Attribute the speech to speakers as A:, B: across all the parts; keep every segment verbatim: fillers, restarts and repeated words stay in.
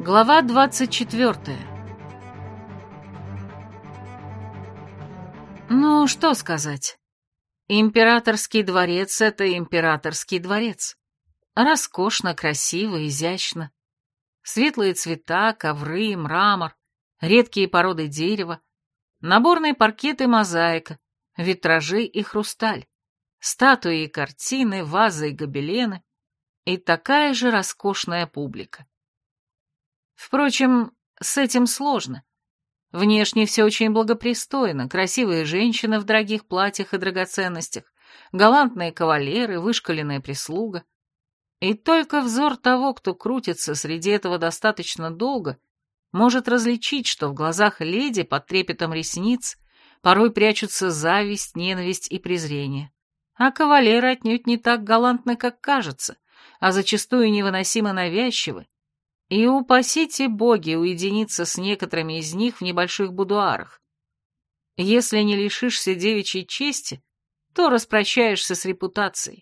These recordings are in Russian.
A: Глава двадцать четвёртая. Ну, что сказать. Императорский дворец — это императорский дворец. Роскошно, красиво, изящно. Светлые цвета, ковры, мрамор, редкие породы дерева, наборные паркеты, мозаика, витражи и хрусталь, статуи и картины, вазы и гобелены, и такая же роскошная публика. Впрочем, с этим сложно. Внешне все очень благопристойно, красивые женщины в дорогих платьях и драгоценностях, галантные кавалеры, вышкаленная прислуга. И только взор того, кто крутится среди этого достаточно долго, может различить, что в глазах леди под трепетом ресниц порой прячутся зависть, ненависть и презрение. А кавалеры отнюдь не так галантны, как кажется, а зачастую невыносимо навязчивы. И упасите боги уединиться с некоторыми из них в небольших будуарах. Если не лишишься девичьей чести, то распрощаешься с репутацией.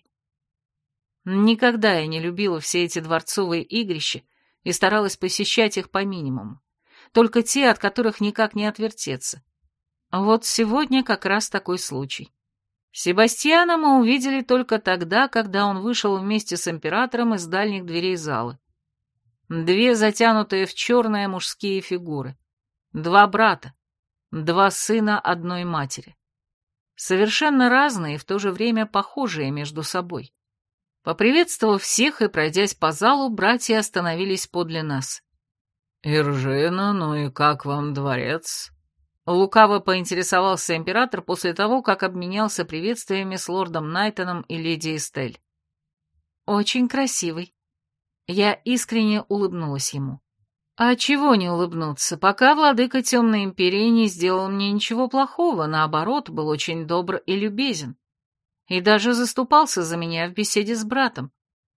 A: Никогда я не любила все эти дворцовые игрища и старалась посещать их по минимуму. Только те, от которых никак не отвертеться. Вот сегодня как раз такой случай. Себастьяна мы увидели только тогда, когда он вышел вместе с императором из дальних дверей зала. Две затянутые в черные мужские фигуры. Два брата. Два сына одной матери. Совершенно разные и в то же время похожие между собой. Поприветствовав всех и пройдясь по залу, братья остановились подле нас.
B: «Иржина, ну и как вам дворец?»
A: Лукаво поинтересовался император после того, как обменялся приветствиями с лордом Найтоном и леди Эстель. «Очень красивый». Я искренне улыбнулась ему. А чего не улыбнуться, пока владыка Темной Империи не сделал мне ничего плохого, наоборот, был очень добр и любезен. И даже заступался за меня в беседе с братом.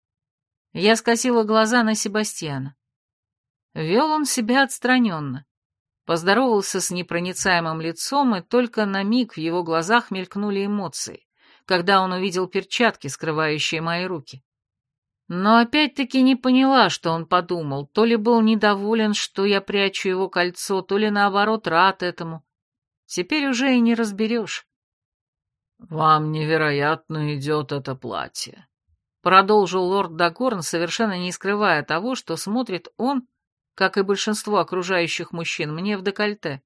A: Я скосила глаза на Себастьяна. Вел он себя отстраненно. Поздоровался с непроницаемым лицом, и только на миг в его глазах мелькнули эмоции, когда он увидел перчатки, скрывающие мои руки. Но опять-таки не поняла, что он подумал, то ли был недоволен, что я прячу его кольцо, то ли наоборот рад этому. Теперь уже и не разберешь.
B: «Вам невероятно идет это платье»,
A: — продолжил лорд Дагорн, совершенно не скрывая того, что смотрит он, как и большинство окружающих мужчин, мне в декольте.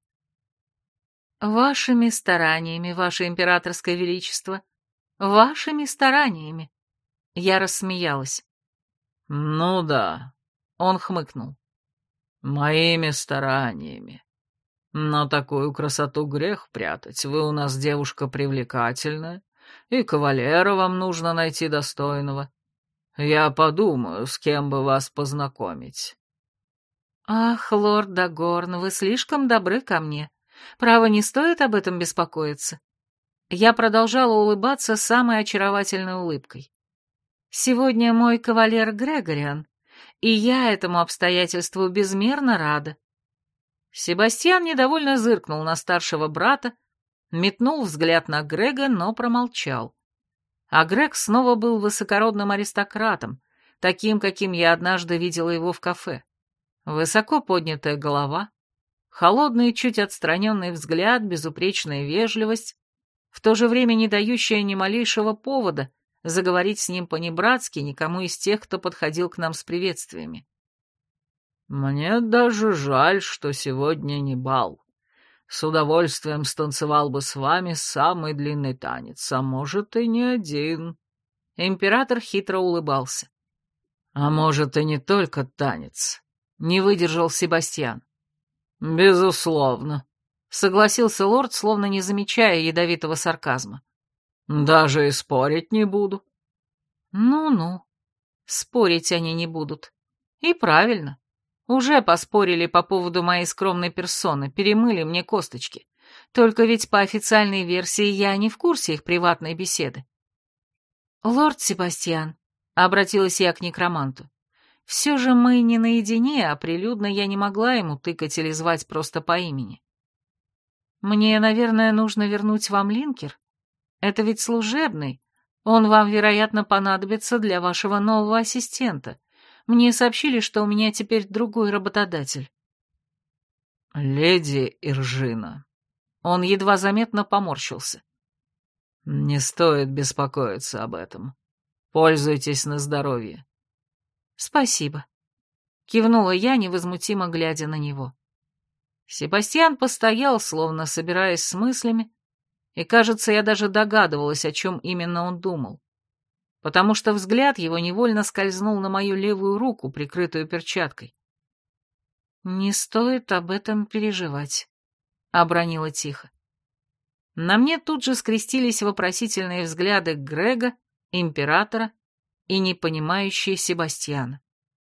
A: «Вашими стараниями, ваше императорское величество, вашими стараниями», — я рассмеялась.
B: «Ну да», —
A: он хмыкнул.
B: «Моими стараниями. Но такую красоту грех прятать. Вы у нас девушка привлекательная, и кавалера вам нужно найти достойного. Я подумаю, с кем бы вас познакомить».
A: «Ах, лорд Дагорн, вы слишком добры ко мне. Право, не стоит об этом беспокоиться». Я продолжала улыбаться самой очаровательной улыбкой. «Сегодня мой кавалер Грегориан, и я этому обстоятельству безмерно рада». Себастьян недовольно зыркнул на старшего брата, метнул взгляд на Грега, но промолчал. А Грег снова был высокородным аристократом, таким, каким я однажды видела его в кафе. Высоко поднятая голова, холодный, чуть отстраненный взгляд, безупречная вежливость, в то же время не дающая ни малейшего повода заговорить с ним по-небратски никому из тех, кто подходил к нам с приветствиями.
B: «Мне даже жаль, что сегодня не бал. С удовольствием станцевал бы с вами самый длинный танец, а может и не один».
A: Император хитро улыбался.
B: «А может и не только танец», —
A: не выдержал Себастьян.
B: «Безусловно»,
A: — согласился лорд, словно не замечая ядовитого сарказма.
B: «Даже и спорить не буду».
A: «Ну-ну, спорить они не будут. И правильно. Уже поспорили по поводу моей скромной персоны, перемыли мне косточки. Только ведь по официальной версии я не в курсе их приватной беседы». «Лорд Себастьян», — обратилась я к некроманту, — «все же мы не наедине, а прилюдно я не могла ему тыкать или звать просто по имени. Мне, наверное, нужно вернуть вам линкер. Это ведь служебный. Он вам, вероятно, понадобится для вашего нового ассистента. Мне сообщили, что у меня теперь другой работодатель.
B: Леди Иржина.
A: Он едва заметно поморщился.
B: Не стоит беспокоиться об этом. Пользуйтесь на здоровье.
A: Спасибо. Кивнула я, невозмутимо глядя на него. Себастьян постоял, словно собираясь с мыслями, и, кажется, я даже догадывалась, о чем именно он думал, потому что взгляд его невольно скользнул на мою левую руку, прикрытую перчаткой. «Не стоит об этом переживать», — обронила тихо. На мне тут же скрестились вопросительные взгляды Грега, императора и непонимающие Себастьяна.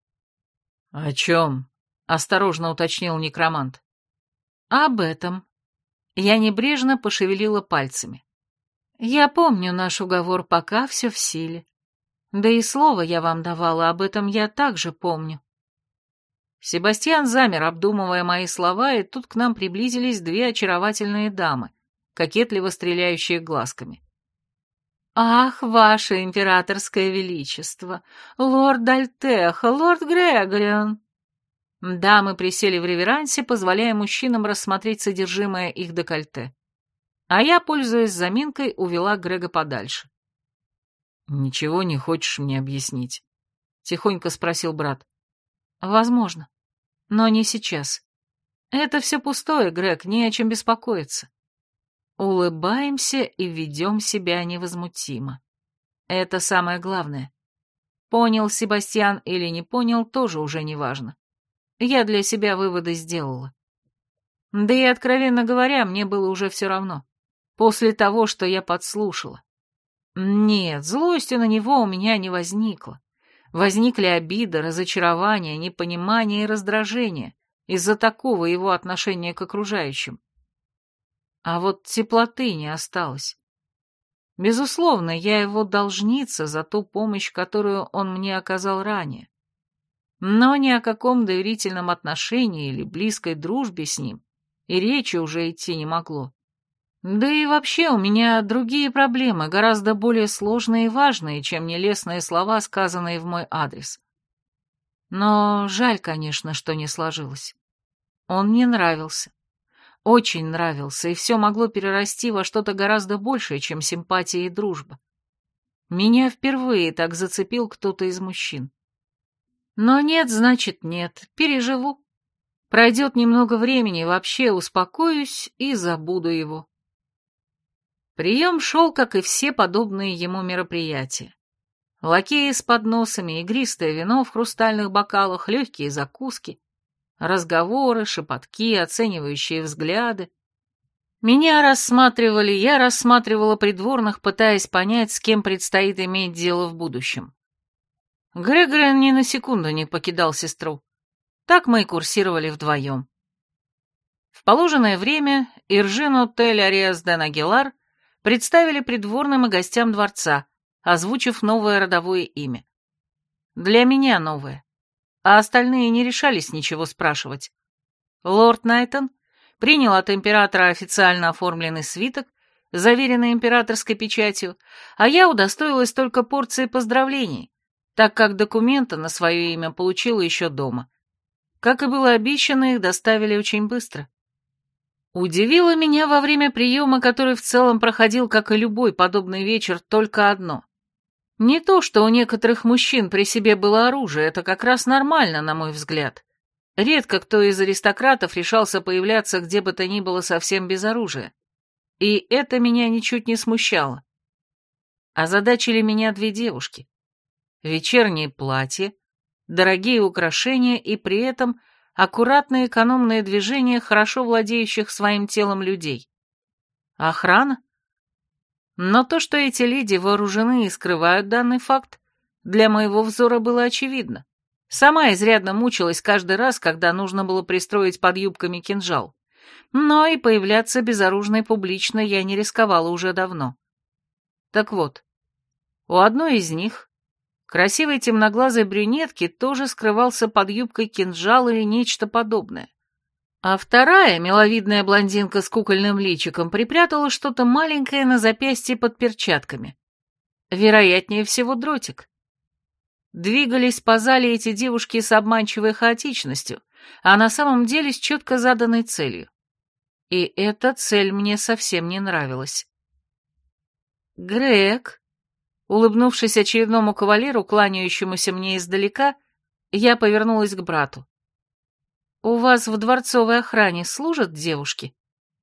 B: «О чем?» — осторожно уточнил некромант.
A: «Об этом». Я небрежно пошевелила пальцами. «Я помню наш уговор, пока все в силе. Да и слово я вам давала, об этом я также помню». Себастьян замер, обдумывая мои слова, и тут к нам приблизились две очаровательные дамы, кокетливо стреляющие глазками. «Ах, ваше императорское величество! Лорд Дальтеха, лорд Грегориан!» Дамы присели в реверансе, позволяя мужчинам рассмотреть содержимое их декольте. А я, пользуясь заминкой, увела Грега подальше.
B: «Ничего не хочешь мне объяснить?» — тихонько спросил брат.
A: «Возможно, но не сейчас. Это все пустое, Грег, не о чем беспокоиться. Улыбаемся и ведем себя невозмутимо. Это самое главное. Понял Себастьян или не понял, тоже уже не важно. Я для себя выводы сделала. Да и, откровенно говоря, мне было уже все равно. После того, что я подслушала. Нет, злости на него у меня не возникло. Возникли обида, разочарование, непонимание и раздражение из-за такого его отношения к окружающим. А вот теплоты не осталось. Безусловно, я его должница за ту помощь, которую он мне оказал ранее. Но ни о каком доверительном отношении или близкой дружбе с ним и речи уже идти не могло. Да и вообще у меня другие проблемы, гораздо более сложные и важные, чем нелестные слова, сказанные в мой адрес. Но жаль, конечно, что не сложилось. Он мне нравился. Очень нравился, и все могло перерасти во что-то гораздо большее, чем симпатия и дружба. Меня впервые так зацепил кто-то из мужчин. Но нет, значит нет, переживу. Пройдет немного времени, вообще успокоюсь и забуду его. Прием шел, как и все подобные ему мероприятия. Лакеи с подносами, игристое вино в хрустальных бокалах, легкие закуски, разговоры, шепотки, оценивающие взгляды. Меня рассматривали, я рассматривала придворных, пытаясь понять, с кем предстоит иметь дело в будущем. Грегориан ни на секунду не покидал сестру. Так мы и курсировали вдвоем. В положенное время Иржину Тель-Ариас-де-Нагелар представили придворным и гостям дворца, озвучив новое родовое имя. Для меня новое, а остальные не решались ничего спрашивать. Лорд Найтон принял от императора официально оформленный свиток, заверенный императорской печатью, а я удостоилась только порции поздравлений, так как документы на свое имя получила еще дома. Как и было обещано, их доставили очень быстро. Удивило меня во время приема, который в целом проходил, как и любой подобный вечер, только одно. Не то, что у некоторых мужчин при себе было оружие, это как раз нормально, на мой взгляд. Редко кто из аристократов решался появляться где бы то ни было совсем без оружия. И это меня ничуть не смущало. Озадачили меня две девушки. Вечерние платья, дорогие украшения и при этом аккуратные экономные движения хорошо владеющих своим телом людей. Охрана? Но то, что эти леди вооружены и скрывают данный факт, для моего взора было очевидно. Сама изрядно мучилась каждый раз, когда нужно было пристроить под юбками кинжал. Но и появляться безоружной публично я не рисковала уже давно. Так вот, у одной из них, красивой темноглазой брюнетки, тоже скрывался под юбкой кинжал или нечто подобное. А вторая, миловидная блондинка с кукольным личиком, припрятала что-то маленькое на запястье под перчатками. Вероятнее всего, дротик. Двигались по зале эти девушки с обманчивой хаотичностью, а на самом деле с четко заданной целью. И эта цель мне совсем не нравилась. «Грег», улыбнувшись очередному кавалеру, кланяющемуся мне издалека, я повернулась к брату. «У вас в дворцовой охране служат девушки?»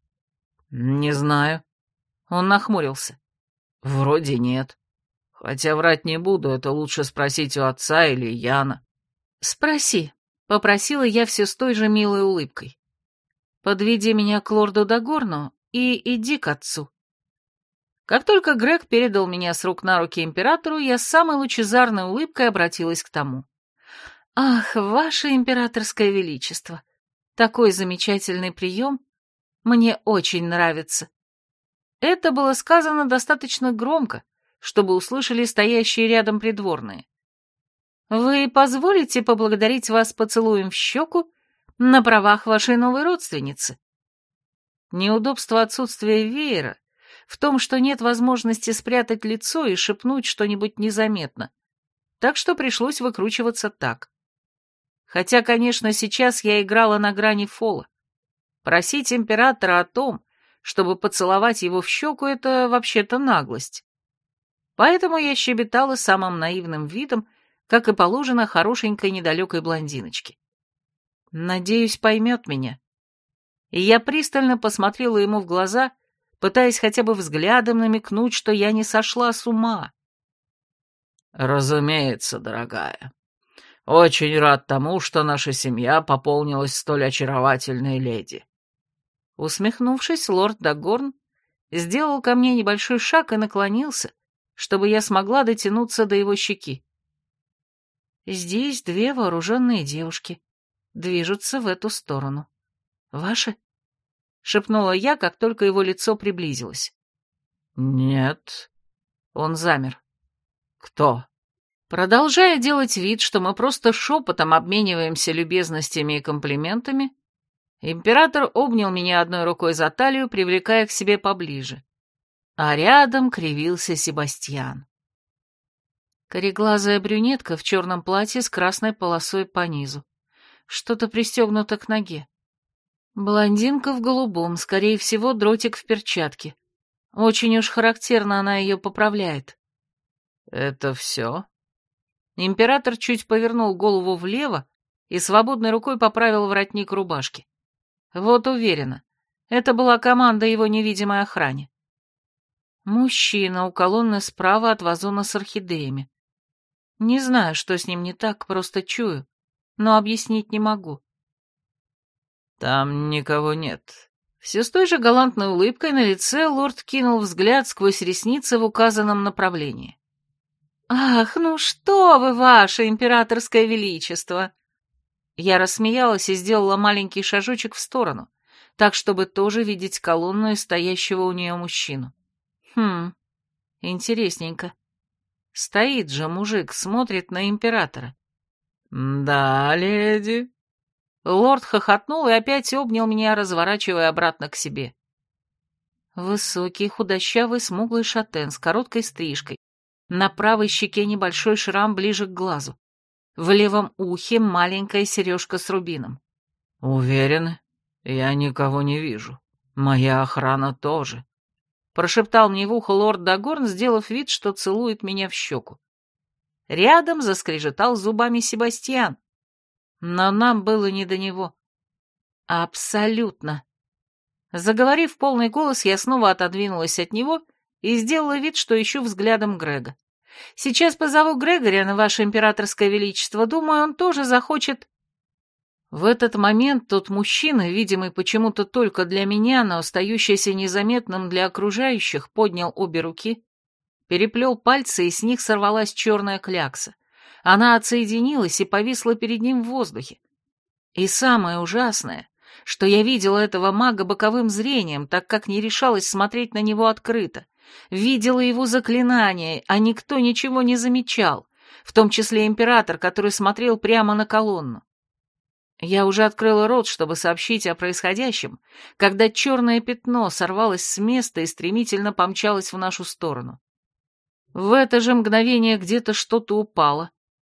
B: «Не знаю».
A: Он нахмурился.
B: «Вроде нет. Хотя врать не буду, это лучше спросить у отца или Яна».
A: «Спроси», — попросила я все с той же милой улыбкой. «Подведи меня к лорду Дагорну и иди к отцу». Как только Грег передал меня с рук на руки императору, я с самой лучезарной улыбкой обратилась к тому. «Ах, ваше императорское величество! Такой замечательный прием! Мне очень нравится!» Это было сказано достаточно громко, чтобы услышали стоящие рядом придворные. «Вы позволите поблагодарить вас поцелуем в щеку на правах вашей новой родственницы?» Неудобство отсутствия веера в том, что нет возможности спрятать лицо и шепнуть что-нибудь незаметно, так что пришлось выкручиваться так. Хотя, конечно, сейчас я играла на грани фола. Просить императора о том, чтобы поцеловать его в щеку, это вообще-то наглость. Поэтому я щебетала самым наивным видом, как и положено хорошенькой недалекой блондиночке. Надеюсь, поймет меня. И я пристально посмотрела ему в глаза, пытаясь хотя бы взглядом намекнуть, что я не сошла с ума.
B: «Разумеется, дорогая. Очень рад тому, что наша семья пополнилась столь очаровательной леди».
A: Усмехнувшись, лорд Дагорн сделал ко мне небольшой шаг и наклонился, чтобы я смогла дотянуться до его щеки. «Здесь две вооруженные девушки. Движутся в эту сторону. Ваши?» — шепнула я, как только его лицо приблизилось.
B: «Нет».
A: Он замер.
B: «Кто?»
A: Продолжая делать вид, что мы просто шепотом обмениваемся любезностями и комплиментами, император обнял меня одной рукой за талию, привлекая к себе поближе. А рядом кривился Себастьян. Кореглазая брюнетка в черном платье с красной полосой по низу. Что-то пристегнуто к ноге. Блондинка в голубом, скорее всего, дротик в перчатке. Очень уж характерно она ее поправляет.
B: «Это все?»
A: Император чуть повернул голову влево и свободной рукой поправил воротник рубашки. Вот уверена, это была команда его невидимой охране. Мужчина у колонны справа от вазона с орхидеями. Не знаю, что с ним не так, просто чую, но объяснить не могу.
B: «Там никого нет».
A: Все с той же галантной улыбкой на лице лорд кинул взгляд сквозь ресницы в указанном направлении. «Ах, ну что вы, ваше императорское величество!» Я рассмеялась и сделала маленький шажочек в сторону, так, чтобы тоже видеть колонну и стоящего у нее мужчину. Хм, интересненько. Стоит же мужик, смотрит на императора.
B: «Да, леди».
A: Лорд хохотнул и опять обнял меня, разворачивая обратно к себе. Высокий, худощавый, смуглый шатен с короткой стрижкой. На правой щеке небольшой шрам ближе к глазу. В левом ухе маленькая сережка с рубином.
B: «Уверены? Я никого не вижу. Моя охрана тоже», — прошептал мне в ухо лорд Дагорн, сделав вид, что целует меня в щеку. Рядом заскрежетал зубами Себастьян. Но нам было не до него. Абсолютно. Заговорив в полный голос, я снова отодвинулась от него и сделала вид, что ищу взглядом Грега. Сейчас позову Грегориана, ваше императорское величество. Думаю, он тоже захочет... В этот момент тот мужчина, видимый почему-то только для меня, но остающийся незаметным для окружающих, поднял обе руки, переплел пальцы, и с них сорвалась черная клякса. Она отсоединилась и повисла перед ним в воздухе. И самое ужасное, что я видела этого мага боковым зрением, так как не решалась смотреть на него открыто. Видела его заклинание, а никто ничего не замечал, в том числе император, который смотрел прямо на колонну. Я уже открыла рот, чтобы сообщить о происходящем, когда черное пятно сорвалось с места и стремительно помчалось в нашу сторону. В это же мгновение где-то что-то упало,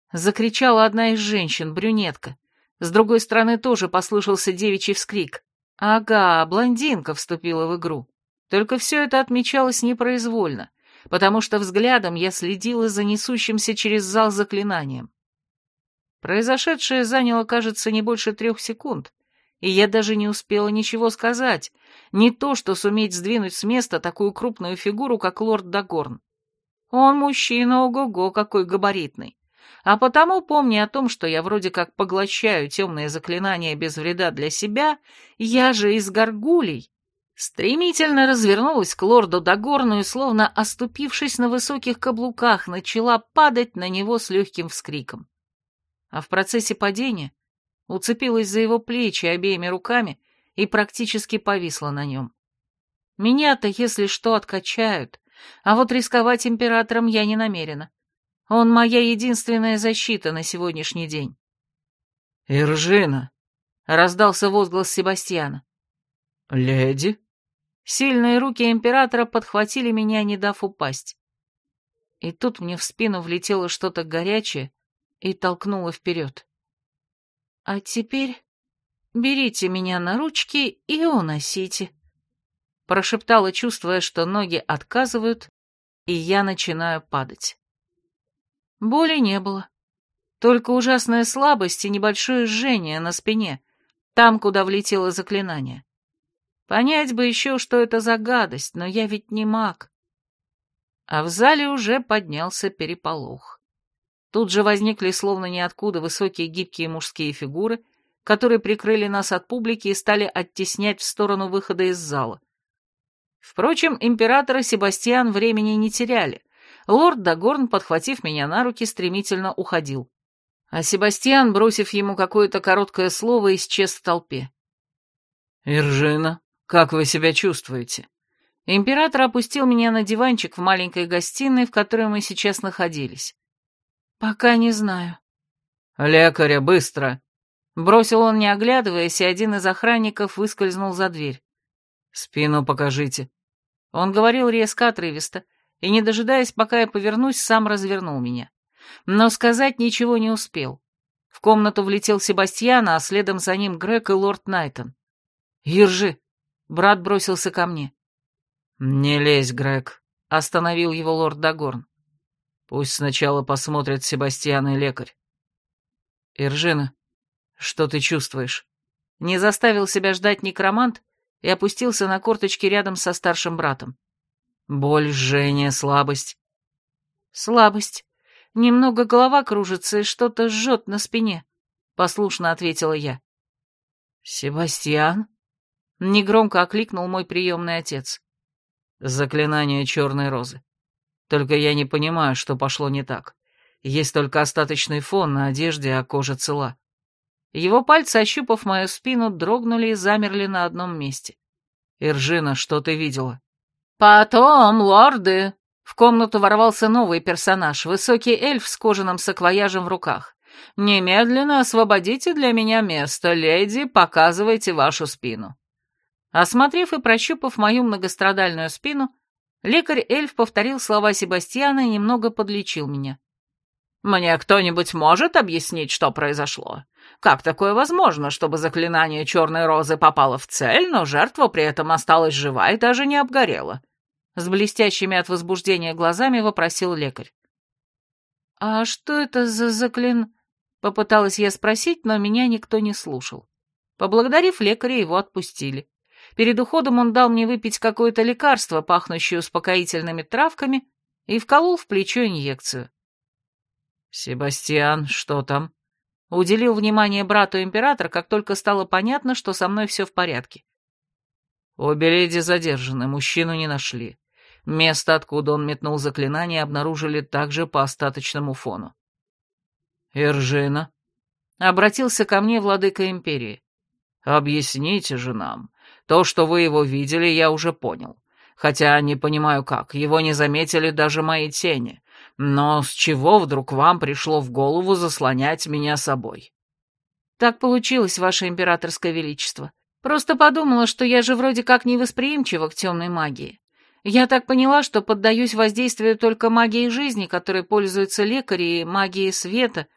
A: Закричала одна из женщин, брюнетка. С другой стороны тоже послышался девичий вскрик. Ага, блондинка вступила в игру. Только все это отмечалось непроизвольно, потому что взглядом я следила за несущимся через зал заклинанием. Произошедшее заняло, кажется, не больше трех секунд, и я даже не успела ничего сказать, не то что суметь сдвинуть с места такую крупную фигуру, как лорд Дагорн. Он мужчина, ого-го, какой габаритный. А потому, помня о том, что я вроде как поглощаю темные заклинания без вреда для себя, я же из горгулей, стремительно развернулась к лорду Дагорну и, словно оступившись на высоких каблуках, начала падать на него с легким вскриком. А в процессе падения уцепилась за его плечи обеими руками и практически повисла на нем. Меня-то, если что, откачают, а вот рисковать императором я не намерена. Он моя единственная защита на сегодняшний день.
B: «Иржина!» — раздался возглас Себастьяна. «Леди?»
A: Сильные руки императора подхватили меня, не дав упасть. И тут мне в спину влетело что-то горячее и толкнуло вперед. «А теперь берите меня на ручки и уносите», — прошептала, чувствуя, что ноги отказывают, и я начинаю падать. Боли не было, только ужасная слабость и небольшое жжение на спине, там, куда влетело заклинание. Понять бы еще, что это за гадость, но я ведь не маг. А в зале уже поднялся переполох. Тут же возникли словно ниоткуда высокие гибкие мужские фигуры, которые прикрыли нас от публики и стали оттеснять в сторону выхода из зала. Впрочем, император и Себастьян времени не теряли. Лорд Дагорн, подхватив меня на руки, стремительно уходил. А Себастьян, бросив ему какое-то короткое слово, исчез в толпе.
B: «Иржина, как вы себя чувствуете?»
A: Император опустил меня на диванчик в маленькой гостиной, в которой мы сейчас находились. «Пока не знаю».
B: «Лекаря, быстро!»
A: Бросил он, не оглядываясь, и один из охранников выскользнул за дверь.
B: «Спину покажите».
A: Он говорил резко, отрывисто, и, не дожидаясь, пока я повернусь, сам развернул меня. Но сказать ничего не успел. В комнату влетел Себастьян, а следом за ним Грег и лорд Найтон. «Ержи!» — брат бросился ко мне.
B: «Не лезь, Грег», —
A: остановил его лорд Дагорн.
B: «Пусть сначала посмотрят Себастьян и лекарь».
A: «Иржина, что ты чувствуешь?» Не заставил себя ждать некромант и опустился на корточки рядом со старшим братом.
B: «Боль, жжение, слабость».
A: «Слабость. Немного голова кружится и что-то жжет на спине», — послушно ответила я.
B: «Себастьян?»
A: — негромко окликнул мой приемный отец.
B: «Заклинание черной розы. Только я не понимаю, что пошло не так. Есть только остаточный фон на одежде, а кожа цела».
A: Его пальцы, ощупав мою спину, дрогнули и замерли на одном месте.
B: «Иржина, что ты видела?»
A: «Потом, лорды!» В комнату ворвался новый персонаж, высокий эльф с кожаным саквояжем в руках. «Немедленно освободите для меня место, леди, показывайте вашу спину». Осмотрев и прощупав мою многострадальную спину, лекарь-эльф повторил слова Себастьяна и немного подлечил меня. «Мне кто-нибудь может объяснить, что произошло? Как такое возможно, чтобы заклинание черной розы попало в цель, но жертва при этом осталась жива и даже не обгорела?» С блестящими от возбуждения глазами вопросил лекарь. «А что это за заклин...» Попыталась я спросить, но меня никто не слушал. Поблагодарив лекаря, его отпустили. Перед уходом он дал мне выпить какое-то лекарство, пахнущее успокоительными травками, и вколол в плечо инъекцию.
B: «Себастьян, что там?»
A: Уделил внимание брату император, как только стало понятно, что со мной все в порядке.
B: «Обе леди задержаны, мужчину не нашли. Место, откуда он метнул заклинание, обнаружили также по остаточному фону». «Иржина?» — обратился ко мне владыка империи. «Объясните же нам. То, что вы его видели, я уже понял. Хотя не понимаю как, его не заметили даже мои тени. Но с чего вдруг вам пришло в голову заслонять меня собой?»
A: «Так получилось, ваше императорское величество. Просто подумала, что я же вроде как невосприимчива к темной магии. Я так поняла, что поддаюсь воздействию только магии жизни, которой пользуются лекари, и магии света,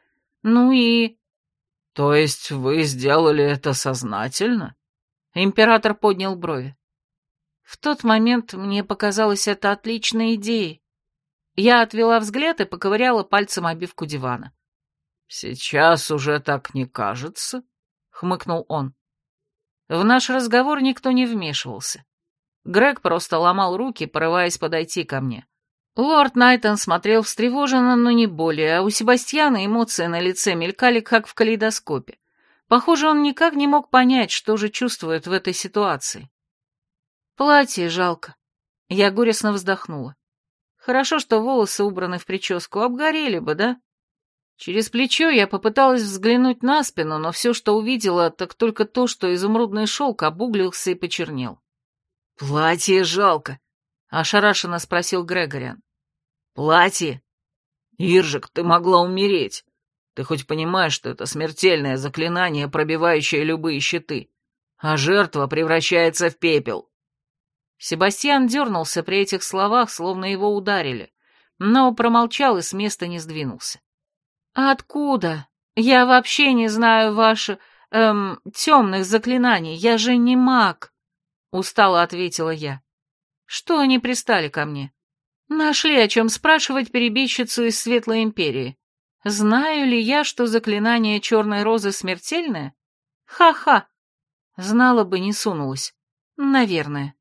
A: Ну и...
B: То есть вы сделали это сознательно?
A: Император поднял брови. В тот момент мне показалось это отличной идеей. Я отвела взгляд и поковыряла пальцем обивку дивана.
B: «Сейчас уже так не кажется?» — хмыкнул он.
A: В наш разговор никто не вмешивался. Грег просто ломал руки, порываясь подойти ко мне. Лорд Найтон смотрел встревоженно, но не более, а у Себастьяна эмоции на лице мелькали, как в калейдоскопе. Похоже, он никак не мог понять, что же чувствует в этой ситуации. Платье жалко. Я горестно вздохнула. Хорошо, что волосы убраны в прическу, обгорели бы, да? Через плечо я попыталась взглянуть на спину, но все, что увидела, так только то, что изумрудный шелк обуглился и почернел. «Платье жалко», — ошарашенно спросил Грегориан. «Платье? Иржик, ты могла умереть. Ты хоть понимаешь, что это смертельное заклинание, пробивающее любые щиты, а жертва превращается в пепел?» Себастьян дернулся при этих словах, словно его ударили, но промолчал и с места не сдвинулся. «А откуда? Я вообще не знаю ваши, эм, темных заклинаний, я же не маг», — устало ответила я. «Что они пристали ко мне? Нашли, о чем спрашивать перебежчицу из Светлой Империи. Знаю ли я, что заклинание Черной Розы смертельное? Ха-ха! Знала бы, не сунулась. Наверное».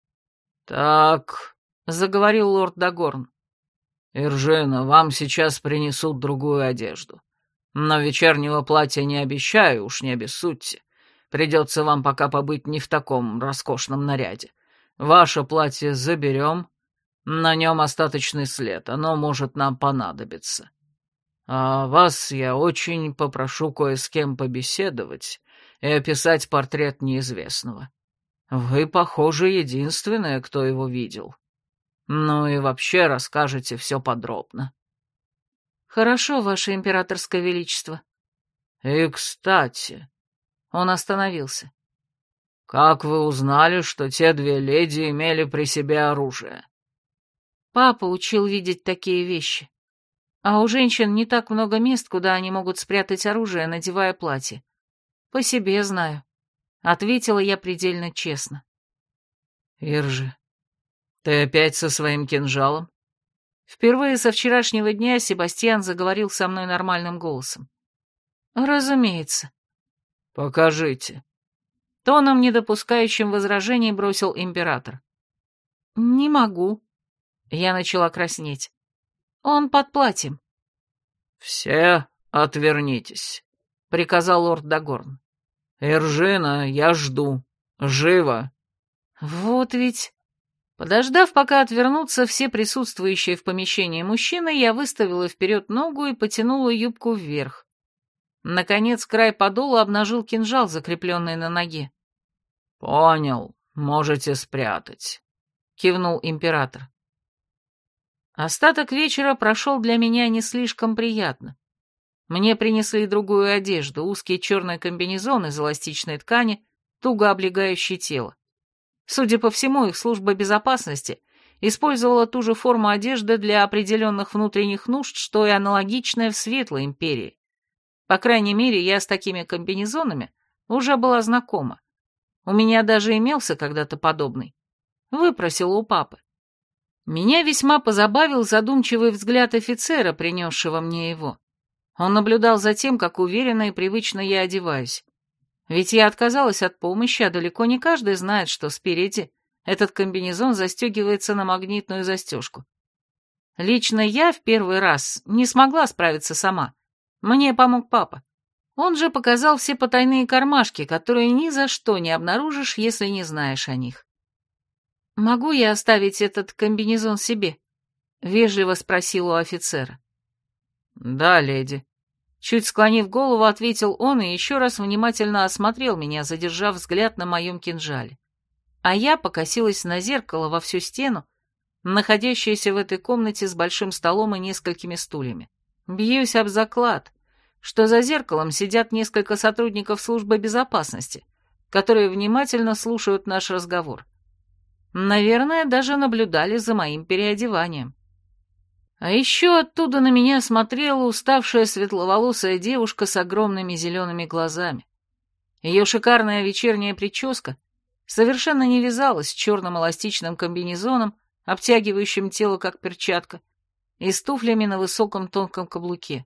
B: «Так», —
A: заговорил лорд Дагорн.
B: «Иржина, вам сейчас принесут другую одежду. Но вечернего платья не обещаю, уж не обессудьте. Придется вам пока побыть не в таком роскошном наряде. Ваше платье заберем, на нем остаточный след, оно может нам понадобиться. А вас я очень попрошу кое с кем побеседовать и описать портрет неизвестного. Вы, похоже, единственная, кто его видел. Ну и вообще расскажете все подробно».
A: «Хорошо, ваше императорское величество».
B: «И, кстати...»
A: Он остановился.
B: «Как вы узнали, что те две леди имели при себе оружие?»
A: «Папа учил видеть такие вещи. А у женщин не так много мест, куда они могут спрятать оружие, надевая платье. По себе знаю», — ответила я предельно честно.
B: «Иржи, ты опять со своим кинжалом?»
A: Впервые со вчерашнего дня Себастьян заговорил со мной нормальным голосом. «Разумеется».
B: «Покажите».
A: Тоном, не допускающим возражений, бросил император. «Не могу». Я начала краснеть. «Он под платьем».
B: «Все отвернитесь», — приказал лорд Дагорн. «Иржина, я жду. Живо».
A: «Вот ведь...» Подождав, пока отвернутся все присутствующие в помещении мужчины, я выставила вперед ногу и потянула юбку вверх. Наконец, край подола обнажил кинжал, закрепленный на ноге.
B: «Понял, можете спрятать», — кивнул император.
A: Остаток вечера прошел для меня не слишком приятно. Мне принесли другую одежду, узкий черный комбинезон из эластичной ткани, туго облегающий тело. Судя по всему, их служба безопасности использовала ту же форму одежды для определенных внутренних нужд, что и аналогичная в Светлой Империи. По крайней мере, я с такими комбинезонами уже была знакома. У меня даже имелся когда-то подобный. Выпросила у папы. Меня весьма позабавил задумчивый взгляд офицера, принесшего мне его. Он наблюдал за тем, как уверенно и привычно я одеваюсь. Ведь я отказалась от помощи, а далеко не каждый знает, что спереди этот комбинезон застегивается на магнитную застежку. Лично я в первый раз не смогла справиться сама. Мне помог папа. Он же показал все потайные кармашки, которые ни за что не обнаружишь, если не знаешь о них. «Могу я оставить этот комбинезон себе?» — вежливо спросил у офицера.
B: «Да, леди».
A: Чуть склонив голову, ответил он и еще раз внимательно осмотрел меня, задержав взгляд на моем кинжале. А я покосилась на зеркало во всю стену, находящееся в этой комнате с большим столом и несколькими стульями. Бьюсь об заклад, что за зеркалом сидят несколько сотрудников службы безопасности, которые внимательно слушают наш разговор. Наверное, даже наблюдали за моим переодеванием. А еще оттуда на меня смотрела уставшая светловолосая девушка с огромными зелеными глазами. Ее шикарная вечерняя прическа совершенно не вязалась с черным эластичным комбинезоном, обтягивающим тело как перчатка, и с туфлями на высоком тонком каблуке.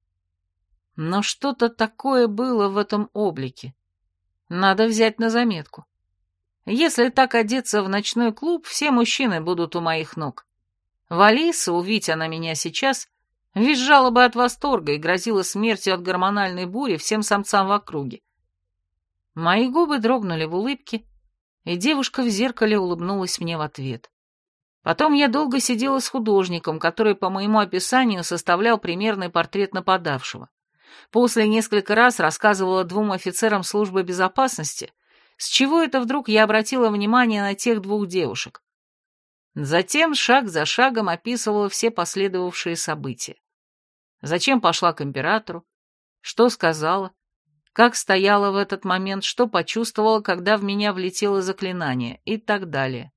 A: Но что-то такое было в этом облике. Надо взять на заметку. Если так одеться в ночной клуб, все мужчины будут у моих ног. Валиса, увидь она меня сейчас, визжала бы от восторга и грозила смертью от гормональной бури всем самцам в округе. Мои губы дрогнули в улыбке, и девушка в зеркале улыбнулась мне в ответ. Потом я долго сидела с художником, который по моему описанию составлял примерный портрет нападавшего. После несколько раз рассказывала двум офицерам службы безопасности, с чего это вдруг я обратила внимание на тех двух девушек. Затем шаг за шагом описывала все последовавшие события. Зачем пошла к императору, что сказала, как стояла в этот момент, что почувствовала, когда в меня влетело заклинание и так далее.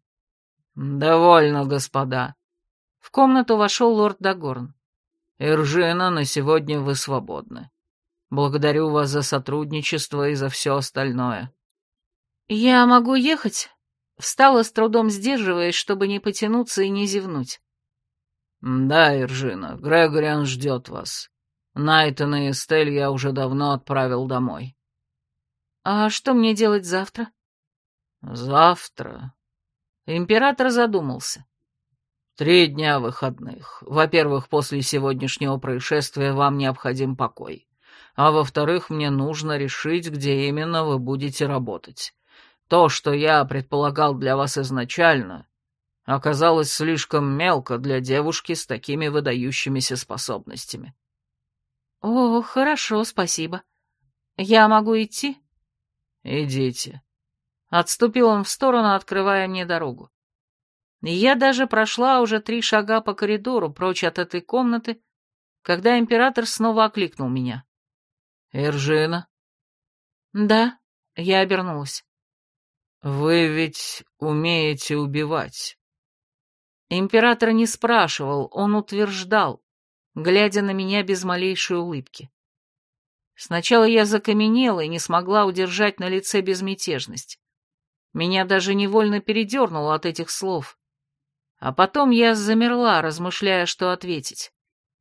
B: «Довольно, господа».
A: В комнату вошел лорд Дагорн.
B: «Эржина, на сегодня вы свободны. Благодарю вас за сотрудничество и за все остальное».
A: «Я могу ехать?» Встала с трудом, сдерживаясь, чтобы не потянуться и не зевнуть.
B: «Да, Эржина, Грегориан ждет вас. Найтона и Эстель я уже давно отправил домой».
A: «А что мне делать завтра?»
B: «Завтра?»
A: Император задумался.
B: «Три дня выходных. Во-первых, после сегодняшнего происшествия вам необходим покой. А во-вторых, мне нужно решить, где именно вы будете работать. То, что я предполагал для вас изначально, оказалось слишком мелко для девушки с такими выдающимися способностями».
A: «О, хорошо, спасибо. Я могу идти?»
B: «Идите».
A: Отступил он в сторону, открывая мне дорогу. Я даже прошла уже три шага по коридору, прочь от этой комнаты, когда император снова окликнул меня.
B: «Эржина?»
A: «Да», — я обернулась.
B: «Вы ведь умеете убивать?»
A: Император не спрашивал, он утверждал, глядя на меня без малейшей улыбки. Сначала я закаменела и не смогла удержать на лице безмятежность. Меня даже невольно передернуло от этих слов. А потом я замерла, размышляя, что ответить.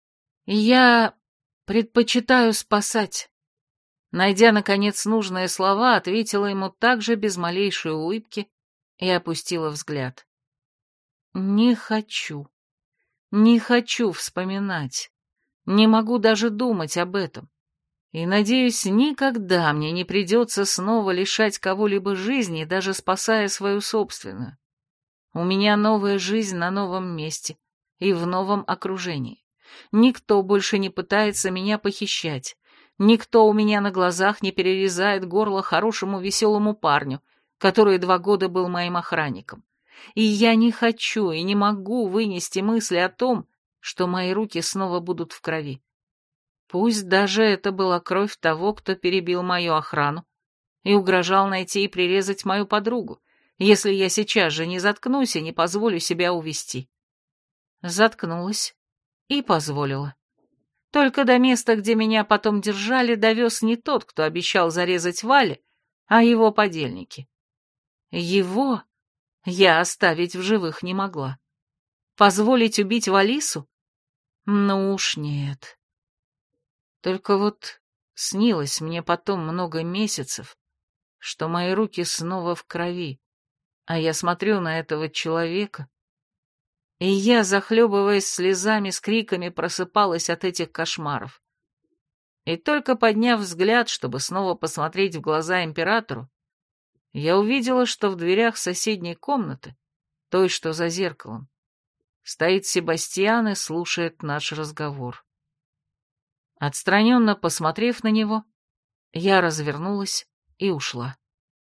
A: «Я предпочитаю спасать». Найдя, наконец, нужные слова, ответила ему также без малейшей улыбки и опустила взгляд. «Не хочу, не хочу вспоминать, не могу даже думать об этом. И, надеюсь, никогда мне не придется снова лишать кого-либо жизни, даже спасая свою собственную. У меня новая жизнь на новом месте и в новом окружении. Никто больше не пытается меня похищать. Никто у меня на глазах не перерезает горло хорошему веселому парню, который два года был моим охранником. И я не хочу и не могу вынести мысли о том, что мои руки снова будут в крови. Пусть даже это была кровь того, кто перебил мою охрану и угрожал найти и прирезать мою подругу, если я сейчас же не заткнусь и не позволю себя увести. Заткнулась и позволила. Только до места, где меня потом держали, довез не тот, кто обещал зарезать Вали, а его подельники. Его я оставить в живых не могла. Позволить убить Валису? Ну уж нет. Только вот снилось мне потом много месяцев, что мои руки снова в крови, а я смотрю на этого человека, и я, захлебываясь слезами, с криками просыпалась от этих кошмаров. И только подняв взгляд, чтобы снова посмотреть в глаза императору, я увидела, что в дверях соседней комнаты, той, что за зеркалом, стоит Себастьян и слушает наш разговор. Отстраненно посмотрев на него, я развернулась и ушла.